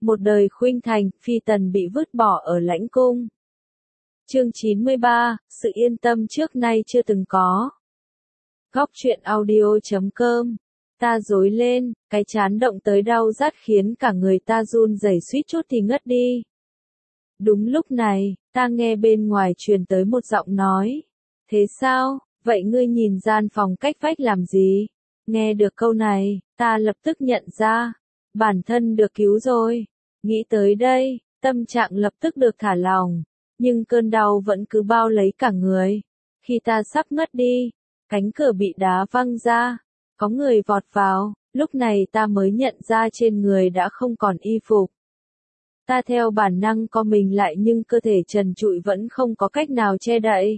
Một đời khuynh thành, phi tần bị vứt bỏ ở lãnh cung. Chương 93, sự yên tâm trước nay chưa từng có. Góc truyện audio.com. Ta rối lên, cái trán động tới đau rát khiến cả người ta run rẩy suýt chút thì ngất đi. Đúng lúc này, ta nghe bên ngoài truyền tới một giọng nói. Thế sao, vậy ngươi nhìn gian phòng cách vách làm gì? Nghe được câu này, ta lập tức nhận ra, bản thân được cứu rồi. Nghĩ tới đây, tâm trạng lập tức được thả lỏng, nhưng cơn đau vẫn cứ bao lấy cả người. Khi ta sắp ngất đi, cánh cửa bị đá văng ra, có người vọt vào, lúc này ta mới nhận ra trên người đã không còn y phục. Ta theo bản năng co mình lại nhưng cơ thể trần trụi vẫn không có cách nào che đậy.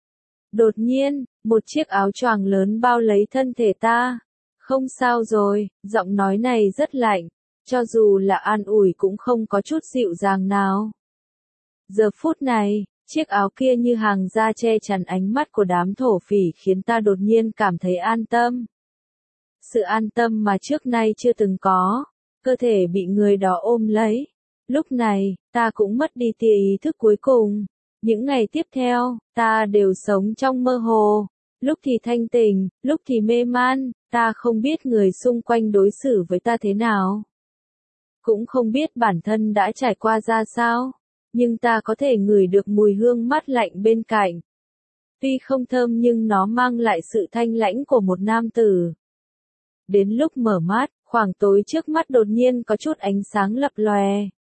Đột nhiên, một chiếc áo choàng lớn bao lấy thân thể ta. Không sao rồi, giọng nói này rất lạnh, cho dù là an ủi cũng không có chút dịu dàng nào. Giờ phút này, chiếc áo kia như hàng da che chắn ánh mắt của đám thổ phỉ khiến ta đột nhiên cảm thấy an tâm. Sự an tâm mà trước nay chưa từng có, cơ thể bị người đó ôm lấy. Lúc này, ta cũng mất đi tia ý thức cuối cùng. Những ngày tiếp theo, ta đều sống trong mơ hồ. Lúc thì thanh tỉnh, lúc thì mê man, ta không biết người xung quanh đối xử với ta thế nào. Cũng không biết bản thân đã trải qua ra sao, nhưng ta có thể ngửi được mùi hương mát lạnh bên cạnh. Tuy không thơm nhưng nó mang lại sự thanh lãnh của một nam tử. Đến lúc mở mắt, khoảng tối trước mắt đột nhiên có chút ánh sáng lập lòe.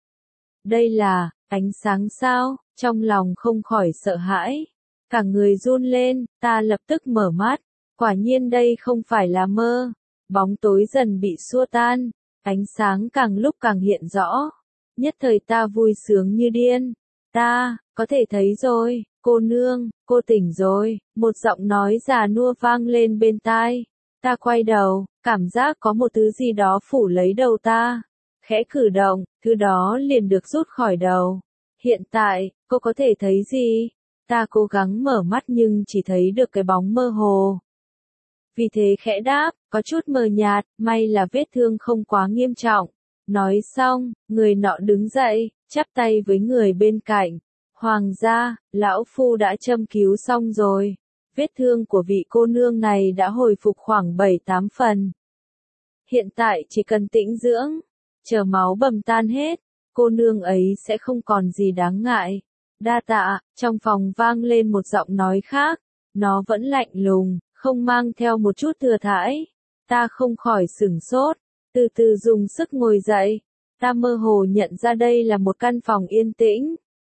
Đây là ánh sáng sao? Trong lòng không khỏi sợ hãi. Cả người run lên, ta lập tức mở mắt. Quả nhiên đây không phải là mơ. Bóng tối dần bị xua tan. Ánh sáng càng lúc càng hiện rõ. Nhất thời ta vui sướng như điên. Ta, có thể thấy rồi, cô nương, cô tỉnh rồi. Một giọng nói già nua vang lên bên tai. Ta quay đầu, cảm giác có một thứ gì đó phủ lấy đầu ta. Khẽ cử động, thứ đó liền được rút khỏi đầu. Hiện tại, cô có thể thấy gì? Ta cố gắng mở mắt nhưng chỉ thấy được cái bóng mơ hồ. Vì thế khẽ đáp, có chút mờ nhạt, may là vết thương không quá nghiêm trọng. Nói xong, người nọ đứng dậy, chắp tay với người bên cạnh. Hoàng gia, lão phu đã châm cứu xong rồi. Vết thương của vị cô nương này đã hồi phục khoảng 7-8 phần. Hiện tại chỉ cần tĩnh dưỡng, chờ máu bầm tan hết, cô nương ấy sẽ không còn gì đáng ngại. Đa tạ, trong phòng vang lên một giọng nói khác, nó vẫn lạnh lùng, không mang theo một chút thừa thãi. Ta không khỏi sửng sốt, từ từ dùng sức ngồi dậy. Ta mơ hồ nhận ra đây là một căn phòng yên tĩnh.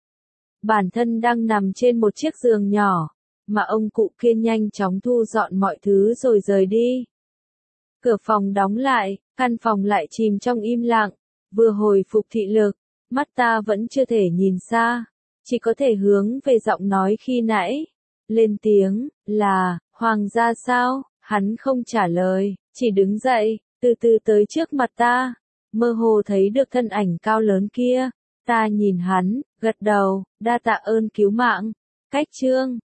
Bản thân đang nằm trên một chiếc giường nhỏ, mà ông cụ kia nhanh chóng thu dọn mọi thứ rồi rời đi. Cửa phòng đóng lại, căn phòng lại chìm trong im lặng. Vừa hồi phục thị lực, mắt ta vẫn chưa thể nhìn xa, chỉ có thể hướng về giọng nói khi nãy. Lên tiếng, là, Hoàng gia sao? Hắn không trả lời, chỉ đứng dậy, từ từ tới trước mặt ta. Mơ hồ thấy được thân ảnh cao lớn kia. Ta nhìn hắn, gật đầu, đa tạ ơn cứu mạng. Cách chương